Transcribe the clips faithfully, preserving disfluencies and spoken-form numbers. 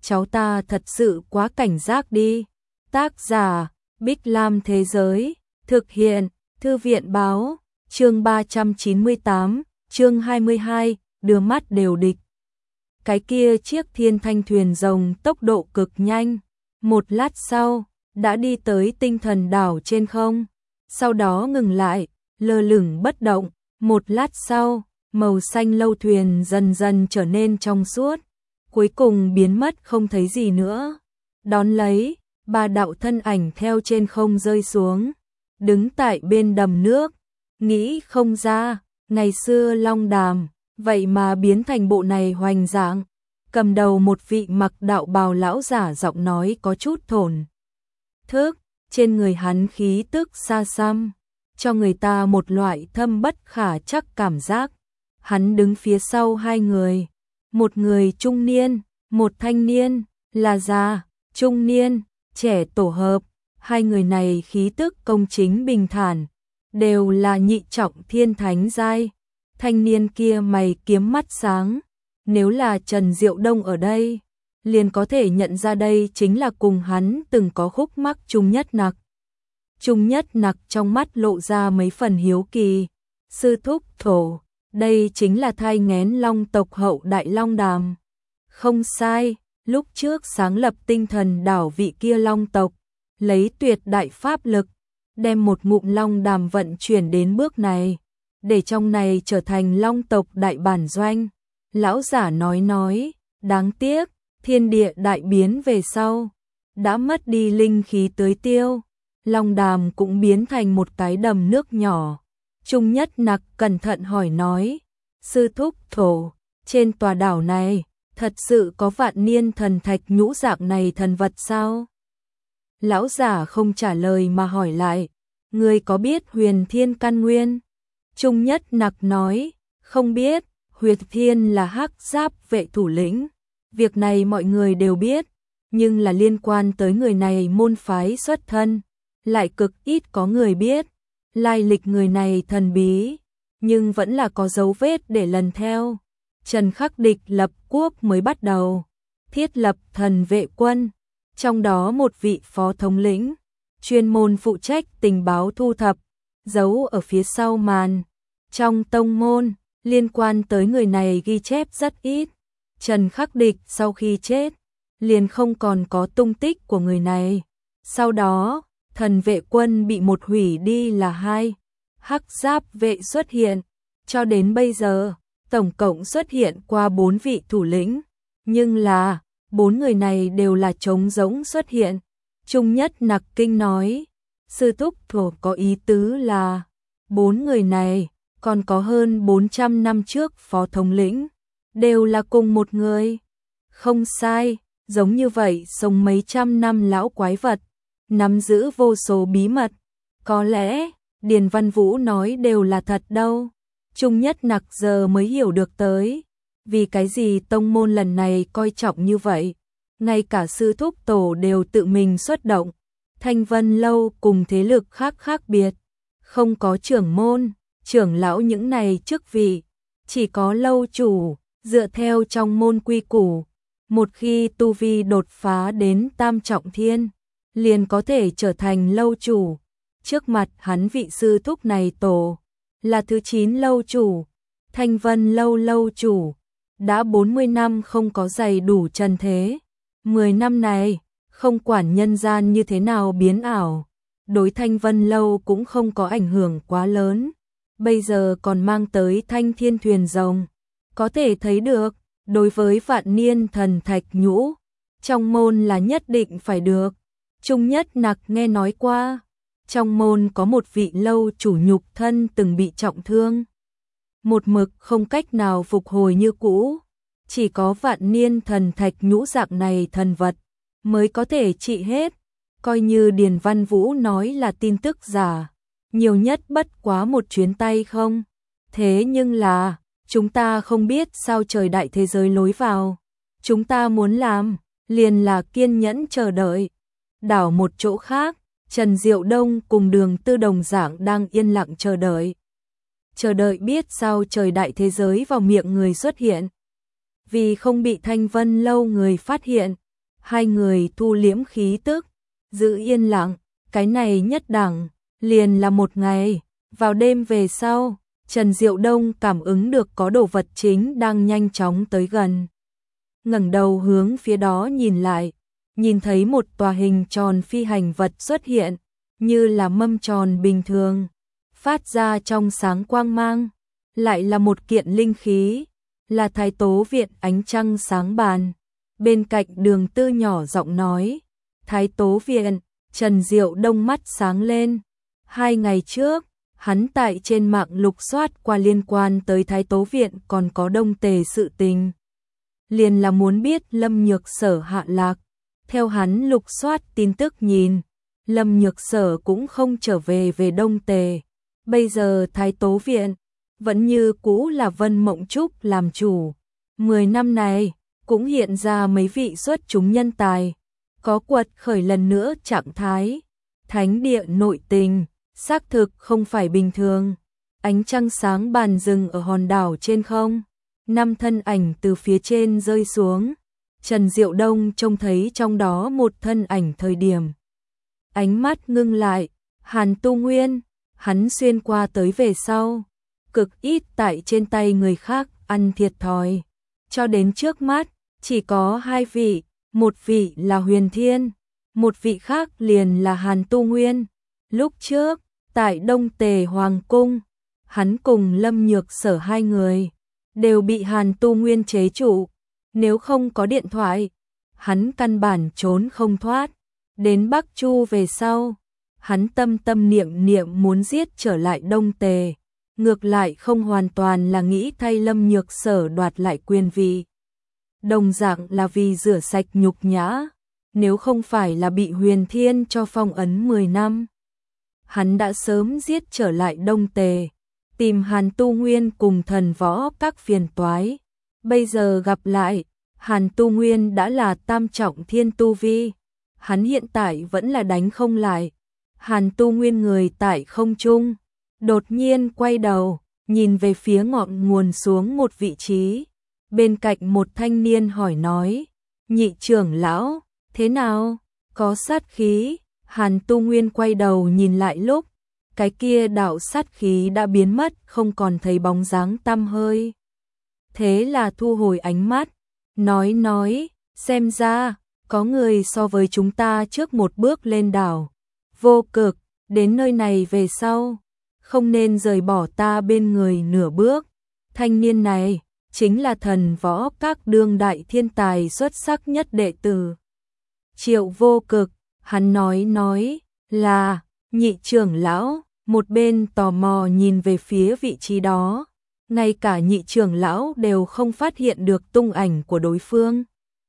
cháu ta thật sự quá cảnh giác đi. Tác giả, Bích Lam Thế Giới, thực hiện, Thư viện Báo, chương ba trăm chín mươi tám, chương hai mươi hai, đưa mắt đều địch. Cái kia chiếc thiên thanh thuyền rồng tốc độ cực nhanh, một lát sau, đã đi tới tinh thần đảo trên không, sau đó ngừng lại, lơ lửng bất động, một lát sau, màu xanh lâu thuyền dần dần trở nên trong suốt, cuối cùng biến mất không thấy gì nữa. Đón lấy, ba đạo thân ảnh theo trên không rơi xuống, đứng tại bên đầm nước, nghĩ không ra, ngày xưa Long Đàm, vậy mà biến thành bộ này hoành dạng. Cầm đầu một vị mặc đạo bào lão giả giọng nói có chút thổn thức, trên người hắn khí tức xa xăm, cho người ta một loại thâm bất khả trắc cảm giác. Hắn đứng phía sau hai người, một người trung niên, một thanh niên, là già, trung niên, trẻ tổ hợp, hai người này khí tức công chính bình thản, đều là nhị trọng thiên thánh giai. Thanh niên kia mày kiếm mắt sáng, nếu là Trần Diệu Đông ở đây, liền có thể nhận ra đây chính là cùng hắn từng có khúc mắc Trung Nhất Nặc. Trung Nhất Nặc trong mắt lộ ra mấy phần hiếu kỳ, sư thúc thổ, đây chính là thai nghén long tộc hậu đại Long Đàm. Không sai, lúc trước sáng lập tinh thần đảo vị kia long tộc, lấy tuyệt đại pháp lực, đem một ngụm Long Đàm vận chuyển đến bước này, để trong này trở thành long tộc đại bản doanh. Lão giả nói nói, đáng tiếc, thiên địa đại biến về sau, đã mất đi linh khí tưới tiêu, Long Đàm cũng biến thành một cái đầm nước nhỏ. Trung Nhất Nặc cẩn thận hỏi nói, sư thúc thổ, trên tòa đảo này, thật sự có vạn niên thần thạch nhũ dạng này thần vật sao? Lão giả không trả lời mà hỏi lại, ngươi có biết Huyền Thiên căn nguyên? Trung Nhất Nặc nói, không biết. Huyền Thiên là hắc giáp vệ thủ lĩnh, việc này mọi người đều biết, nhưng là liên quan tới người này môn phái xuất thân, lại cực ít có người biết. Lai lịch người này thần bí, nhưng vẫn là có dấu vết để lần theo. Trần Khắc Địch lập quốc mới bắt đầu, thiết lập thần vệ quân, trong đó một vị phó thống lĩnh, chuyên môn phụ trách tình báo thu thập, giấu ở phía sau màn. Trong tông môn, liên quan tới người này ghi chép rất ít. Trần Khắc Địch sau khi chết, liền không còn có tung tích của người này. Sau đó, thần vệ quân bị một hủy đi là hai. Hắc giáp vệ xuất hiện. Cho đến bây giờ, tổng cộng xuất hiện qua bốn vị thủ lĩnh. Nhưng là, bốn người này đều là trống rỗng xuất hiện. Trung Nhất Nặc kinh nói, sư thúc thổ có ý tứ là, bốn người này, còn có hơn bốn trăm năm trước phó thống lĩnh, đều là cùng một người. Không sai, giống như vậy sống mấy trăm năm lão quái vật, nắm giữ vô số bí mật. Có lẽ, Điền Văn Vũ nói đều là thật đâu. Trung Nhất Nặc giờ mới hiểu được tới, vì cái gì tông môn lần này coi trọng như vậy. Ngay cả sư thúc tổ đều tự mình xuất động. Thanh Vân Lâu cùng thế lực khác khác biệt, không có trưởng môn, trưởng lão những này chức vị, chỉ có lâu chủ, dựa theo trong môn quy củ, một khi tu vi đột phá đến tam trọng thiên, liền có thể trở thành lâu chủ. Trước mặt hắn vị sư thúc này tổ, là thứ chín lâu chủ, Thanh Vân Lâu lâu chủ, đã bốn mươi năm không có giày đủ trần thế. mười năm này, không quản nhân gian như thế nào biến ảo, đối Thanh Vân Lâu cũng không có ảnh hưởng quá lớn. Bây giờ còn mang tới Thanh Thiên thuyền rồng, có thể thấy được, đối với vạn niên thần thạch nhũ, trong môn là nhất định phải được. Trung Nhất Nặc nghe nói qua, trong môn có một vị lâu chủ nhục thân từng bị trọng thương, một mực không cách nào phục hồi như cũ, chỉ có vạn niên thần thạch nhũ dạng này thần vật mới có thể trị hết. Coi như Điền Văn Vũ nói là tin tức giả, nhiều nhất bất quá một chuyến tay không. Thế nhưng là, chúng ta không biết sao trời đại thế giới lối vào. Chúng ta muốn làm, liền là kiên nhẫn chờ đợi. Đảo một chỗ khác, Trần Diệu Đông cùng Đường Tư đồng dạng đang yên lặng chờ đợi. Chờ đợi biết sao trời đại thế giới vào miệng người xuất hiện. Vì không bị Thanh Vân Lâu người phát hiện, hai người thu liễm khí tức, giữ yên lặng, cái này nhất đẳng, liền là một ngày. Vào đêm về sau, Trần Diệu Đông cảm ứng được có đồ vật chính đang nhanh chóng tới gần. Ngẩng đầu hướng phía đó nhìn lại, nhìn thấy một tòa hình tròn phi hành vật xuất hiện, như là mâm tròn bình thường, phát ra trong sáng quang mang, lại là một kiện linh khí, là Thái Tố Viện ánh trăng sáng bàn. Bên cạnh Đường Tư nhỏ giọng nói, Thái Tố Viện. Trần Diệu Đông mắt sáng lên. Hai ngày trước, hắn tại trên mạng lục soát qua liên quan tới Thái Tố Viện còn có Đông Tề sự tình. Liền là muốn biết Lâm Nhược Sở hạ lạc. Theo hắn lục soát tin tức nhìn, Lâm Nhược Sở cũng không trở về về Đông Tề. Bây giờ Thái Tố Viện vẫn như cũ là Vân Mộng Trúc làm chủ. Mười năm này, cũng hiện ra mấy vị xuất chúng nhân tài. Có quật khởi lần nữa trạng thái. Thánh địa nội tình, xác thực không phải bình thường. Ánh trăng sáng bàn rừng ở hòn đảo trên không. Năm thân ảnh từ phía trên rơi xuống. Trần Diệu Đông trông thấy trong đó một thân ảnh thời điểm. Ánh mắt ngưng lại, Hàn Tu Nguyên, hắn xuyên qua tới về sau. Cực ít tại trên tay người khác ăn thiệt thòi. Cho đến trước mắt, chỉ có hai vị. Một vị là Huyền Thiên, một vị khác liền là Hàn Tu Nguyên. Lúc trước, tại Đông Tề Hoàng Cung, hắn cùng Lâm Nhược Sở hai người, đều bị Hàn Tu Nguyên chế trụ. Nếu không có điện thoại, hắn căn bản trốn không thoát. Đến Bắc Chu về sau, hắn tâm tâm niệm niệm muốn giết trở lại Đông Tề. Ngược lại không hoàn toàn là nghĩ thay Lâm Nhược Sở đoạt lại quyền vị. Đồng dạng là vì rửa sạch nhục nhã, nếu không phải là bị Huyền Thiên cho phong ấn mười năm. Hắn đã sớm giết trở lại Đông Tề, tìm Hàn Tu Nguyên cùng thần võ các phiền toái. Bây giờ gặp lại, Hàn Tu Nguyên đã là tam trọng thiên tu vi, hắn hiện tại vẫn là đánh không lại. Hàn Tu Nguyên người tại không trung, đột nhiên quay đầu, nhìn về phía ngọn nguồn xuống một vị trí. Bên cạnh một thanh niên hỏi nói, nhị trưởng lão, thế nào, có sát khí? Hàn Tu Nguyên quay đầu nhìn lại lúc, cái kia đạo sát khí đã biến mất, không còn thấy bóng dáng tăm hơi. Thế là thu hồi ánh mắt, nói nói, xem ra, có người so với chúng ta trước một bước lên đảo. Vô Cực, đến nơi này về sau, không nên rời bỏ ta bên người nửa bước. Thanh niên này chính là thần võ các đương đại thiên tài xuất sắc nhất đệ tử Triệu Vô Cực. Hắn nói nói là nhị trưởng lão, một bên tò mò nhìn về phía vị trí đó, ngay cả nhị trưởng lão đều không phát hiện được tung ảnh của đối phương.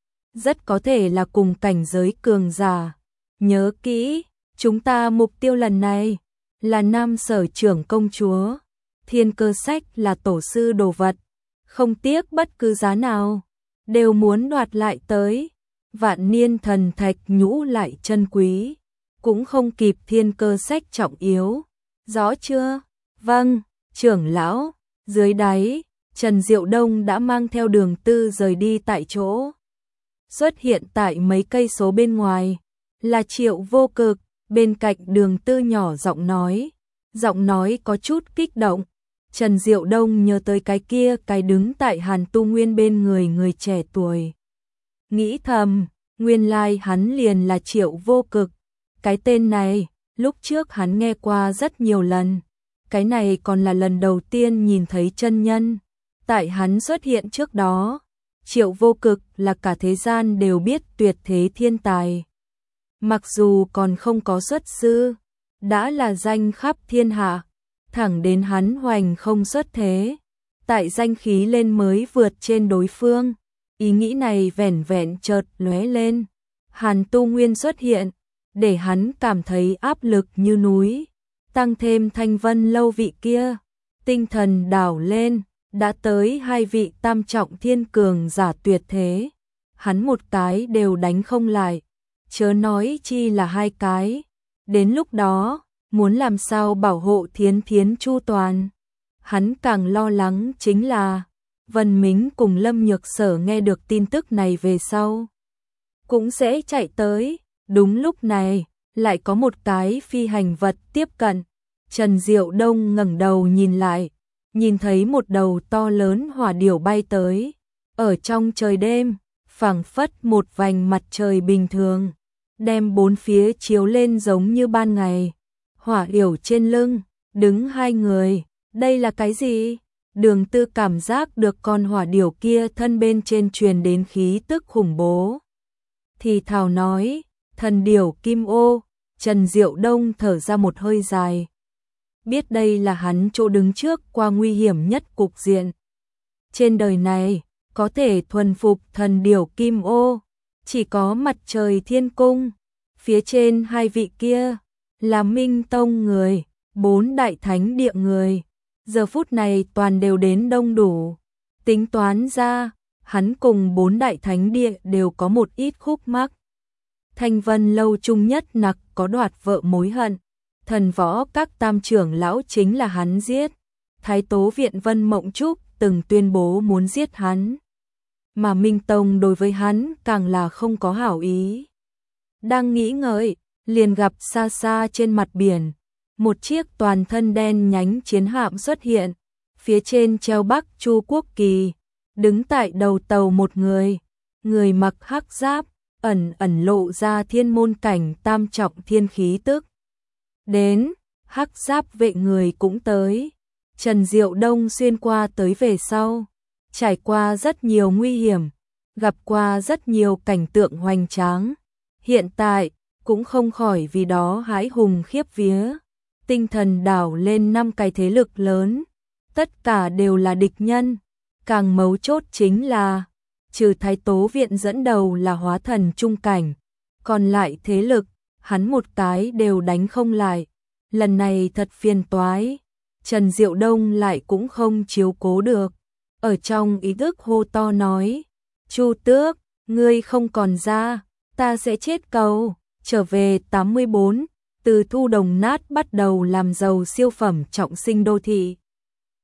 Rất có thể là cùng cảnh giới cường giả. Nhớ kỹ, chúng ta mục tiêu lần này là Nam Sở trưởng công chúa. Thiên Cơ Sách là tổ sư đồ vật, không tiếc bất cứ giá nào, đều muốn đoạt lại tới. Vạn niên thần thạch nhũ lại chân quý, cũng không kịp Thiên Cơ Sách trọng yếu. Rõ chưa? Vâng, trưởng lão. Dưới đáy, Trần Diệu Đông đã mang theo Đường Tư rời đi tại chỗ. Xuất hiện tại mấy cây số bên ngoài, là Triệu Vô Cực, bên cạnh Đường Tư nhỏ giọng nói. Giọng nói có chút kích động. Trần Diệu Đông nhớ tới cái kia cái đứng tại Hàn Tu Nguyên bên người người trẻ tuổi. Nghĩ thầm, nguyên lai hắn liền là Triệu Vô Cực. Cái tên này, lúc trước hắn nghe qua rất nhiều lần. Cái này còn là lần đầu tiên nhìn thấy chân nhân. Tại hắn xuất hiện trước đó, Triệu Vô Cực là cả thế gian đều biết tuyệt thế thiên tài. Mặc dù còn không có xuất sư, đã là danh khắp thiên hạ, thẳng đến hắn hoành không xuất thế. Tại danh khí lên mới vượt trên đối phương. Ý nghĩ này vẻn vẹn chợt lóe lên. Hàn Tu Nguyên xuất hiện, để hắn cảm thấy áp lực như núi. Tăng thêm Thanh Vân lâu vị kia, tinh thần đảo lên, đã tới hai vị tam trọng thiên cường giả tuyệt thế. Hắn một cái đều đánh không lại, chớ nói chi là hai cái. Đến lúc đó, muốn làm sao bảo hộ Thiến Thiến chu toàn. Hắn càng lo lắng chính là Vân Mính cùng Lâm Nhược Sở nghe được tin tức này về sau, cũng sẽ chạy tới. Đúng lúc này, lại có một cái phi hành vật tiếp cận. Trần Diệu Đông ngẩng đầu nhìn lại, nhìn thấy một đầu to lớn hỏa điểu bay tới. Ở trong trời đêm, phảng phất một vành mặt trời bình thường, đem bốn phía chiếu lên giống như ban ngày. Hỏa điểu trên lưng, đứng hai người, đây là cái gì? Đường Tư cảm giác được con hỏa điểu kia thân bên trên truyền đến khí tức khủng bố. Thì thào nói, thần điểu kim ô. Trần Diệu Đông thở ra một hơi dài. Biết đây là hắn chỗ đứng trước qua nguy hiểm nhất cục diện. Trên đời này, có thể thuần phục thần điểu kim ô, chỉ có Mặt Trời Thiên Cung. Phía trên hai vị kia, là Minh Tông người, bốn đại thánh địa người. Giờ phút này toàn đều đến đông đủ. Tính toán ra, hắn cùng bốn đại thánh địa đều có một ít khúc mắc. Thanh Vân Lâu Trung Nhất Nặc có đoạt vợ mối hận. Thần võ các tam trưởng lão chính là hắn giết. Thái Tố Viện Vân Mộng Trúc từng tuyên bố muốn giết hắn. Mà Minh Tông đối với hắn càng là không có hảo ý. Đang nghĩ ngợi, liền gặp xa xa trên mặt biển, một chiếc toàn thân đen nhánh chiến hạm xuất hiện. Phía trên treo Bắc Chu quốc kỳ, đứng tại đầu tàu một người. Người mặc hắc giáp, ẩn ẩn lộ ra thiên môn cảnh tam trọng thiên khí tức. Đến, hắc giáp vệ người cũng tới. Trần Diệu Đông xuyên qua tới về sau, trải qua rất nhiều nguy hiểm, gặp qua rất nhiều cảnh tượng hoành tráng. Hiện tại, cũng không khỏi vì đó hãi hùng khiếp vía. Tinh thần đảo lên năm cái thế lực lớn, tất cả đều là địch nhân. Càng mấu chốt chính là, trừ Thái Tố Viện dẫn đầu là hóa thần trung cảnh, còn lại thế lực, hắn một cái đều đánh không lại. Lần này thật phiền toái, Trần Diệu Đông lại cũng không chiếu cố được. Ở trong ý thức hô to nói, Chu Tước, ngươi không còn ra, ta sẽ chết cầu. Trở về tám mươi bốn, từ thu đồng nát bắt đầu làm giàu siêu phẩm trọng sinh đô thị.